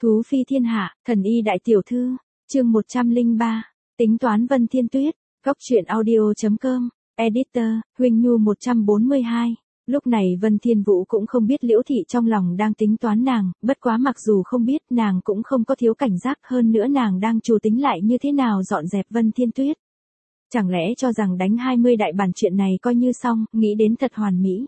Thú phi thiên hạ, thần y đại tiểu thư, chương 103, tính toán Vân Thiên Tuyết, góc truyện audio.com, editor, Huỳnh Nhu 142. Lúc này Vân Thiên Vũ cũng không biết Liễu Thị trong lòng đang tính toán nàng, bất quá mặc dù không biết nàng cũng không có thiếu cảnh giác, hơn nữa nàng đang chủ tính lại như thế nào dọn dẹp Vân Thiên Tuyết. Chẳng lẽ cho rằng đánh 20 đại bản chuyện này coi như xong, nghĩ đến thật hoàn mỹ.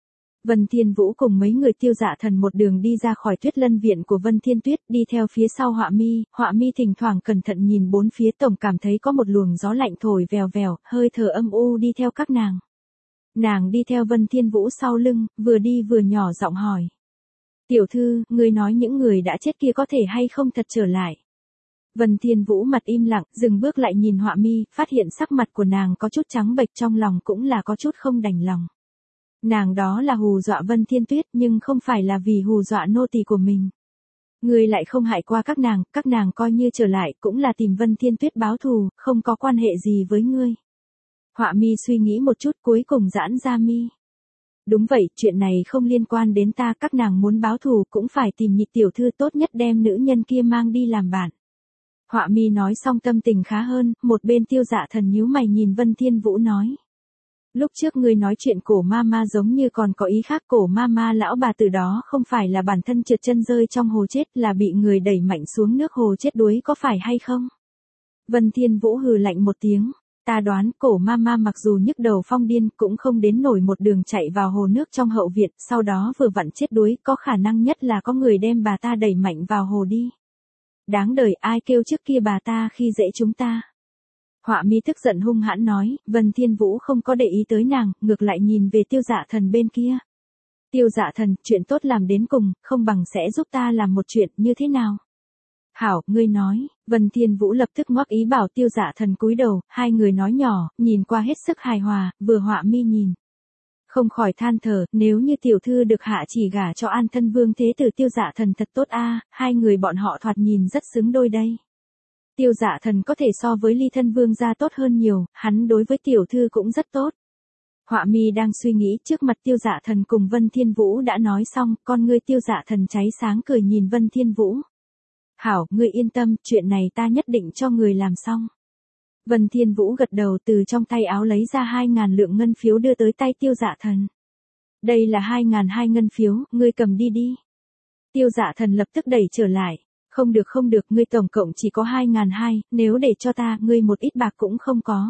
Vân Thiên Vũ cùng mấy người Tiêu Dạ Thần một đường đi ra khỏi Tuyết Lân viện của Vân Thiên Tuyết, đi theo phía sau Họa Mi thỉnh thoảng cẩn thận nhìn bốn phía, tổng cảm thấy có một luồng gió lạnh thổi vèo vèo, hơi thở âm u đi theo các nàng. Nàng đi theo Vân Thiên Vũ sau lưng, vừa đi vừa nhỏ giọng hỏi. Tiểu thư, ngươi nói những người đã chết kia có thể hay không thật trở lại? Vân Thiên Vũ mặt im lặng, dừng bước lại nhìn Họa Mi, phát hiện sắc mặt của nàng có chút trắng bệch, trong lòng cũng là có chút không đành lòng. Nàng đó là hù dọa Vân Thiên Tuyết nhưng không phải là vì hù dọa nô tỳ của mình. Ngươi lại không hại qua các nàng coi như trở lại cũng là tìm Vân Thiên Tuyết báo thù, không có quan hệ gì với ngươi. Họa Mi suy nghĩ một chút cuối cùng giãn ra mi. Đúng vậy, chuyện này không liên quan đến ta, các nàng muốn báo thù cũng phải tìm Nhị tiểu thư, tốt nhất đem nữ nhân kia mang đi làm bạn. Họa Mi nói xong tâm tình khá hơn, một bên Tiêu Dạ Thần nhíu mày nhìn Vân Thiên Vũ nói. Lúc trước ngươi nói chuyện cổ ma giống như còn có ý khác, cổ ma lão bà từ đó không phải là bản thân trượt chân rơi trong hồ chết, là bị người đẩy mạnh xuống nước hồ chết đuối, có phải hay không? Vân Thiên Vũ hừ lạnh một tiếng, ta đoán cổ ma mặc dù nhức đầu phong điên cũng không đến nổi một đường chạy vào hồ nước trong hậu viện, sau đó vừa vặn chết đuối, có khả năng nhất là có người đem bà ta đẩy mạnh vào hồ đi. Đáng đời, ai kêu trước kia bà ta khi dễ chúng ta. Họa Mi tức giận hung hãn nói, Vân Thiên Vũ không có để ý tới nàng, ngược lại nhìn về Tiêu Dạ Thần bên kia. Tiêu Dạ Thần, chuyện tốt làm đến cùng, không bằng sẽ giúp ta làm một chuyện, như thế nào? Hảo, ngươi nói. Vân Thiên Vũ lập tức ngoắc ý bảo Tiêu Dạ Thần cúi đầu, hai người nói nhỏ, nhìn qua hết sức hài hòa, vừa Họa Mi nhìn. Không khỏi than thở, nếu như tiểu thư được hạ chỉ gả cho An Thân Vương thế tử Tiêu Dạ Thần thật tốt a, hai người bọn họ thoạt nhìn rất xứng đôi đây. Tiêu Dạ Thần có thể so với Ly Thân Vương gia tốt hơn nhiều, hắn đối với tiểu thư cũng rất tốt. Họa Mi đang suy nghĩ, trước mặt Tiêu Dạ Thần cùng Vân Thiên Vũ đã nói xong, con ngươi Tiêu Dạ Thần cháy sáng cười nhìn Vân Thiên Vũ. Hảo, ngươi yên tâm, chuyện này ta nhất định cho người làm xong. Vân Thiên Vũ gật đầu, từ trong tay áo lấy ra 2.000 lượng ngân phiếu đưa tới tay Tiêu Dạ Thần. Đây là 2.200 ngân phiếu, ngươi cầm đi đi. Tiêu Dạ Thần lập tức đẩy trở lại. Không được, ngươi tổng cộng chỉ có 2.200, nếu để cho ta, ngươi một ít bạc cũng không có.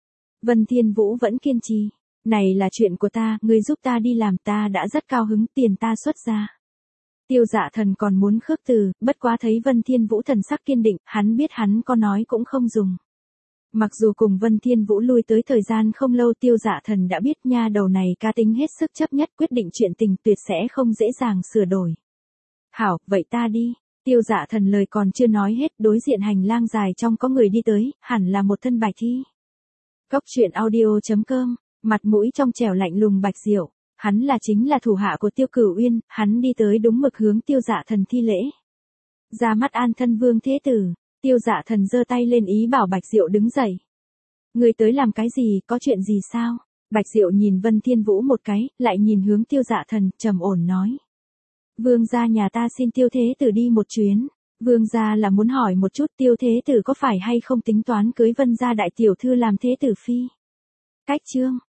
Vân Thiên Vũ vẫn kiên trì. Này là chuyện của ta, ngươi giúp ta đi làm, ta đã rất cao hứng, tiền ta xuất ra. Tiêu Dạ Thần còn muốn khước từ, bất quá thấy Vân Thiên Vũ thần sắc kiên định, hắn biết hắn có nói cũng không dùng. Mặc dù cùng Vân Thiên Vũ lui tới thời gian không lâu, Tiêu Dạ Thần đã biết nha đầu này cá tính hết sức chấp nhất, quyết định chuyện tình tuyệt sẽ không dễ dàng sửa đổi. Hảo, vậy ta đi. Tiêu Dạ Thần lời còn chưa nói hết, đối diện hành lang dài trong có người đi tới, hẳn là một thân Bạch Thi. Góc truyện audio.com, mặt mũi trong trẻo lạnh lùng Bạch Diệu, hắn chính là thủ hạ của Tiêu Cửu Uyên, hắn đi tới đúng mực hướng Tiêu Dạ Thần thi lễ. Ra mắt An Thân Vương thế tử, Tiêu Dạ Thần giơ tay lên ý bảo Bạch Diệu đứng dậy. Người tới làm cái gì, có chuyện gì sao? Bạch Diệu nhìn Vân Thiên Vũ một cái, lại nhìn hướng Tiêu Dạ Thần, trầm ổn nói. Vương gia nhà ta xin Tiêu thế tử đi một chuyến. Vương gia là muốn hỏi một chút Tiêu thế tử có phải hay không tính toán cưới Vân gia đại tiểu thư làm thế tử phi. Cách chương.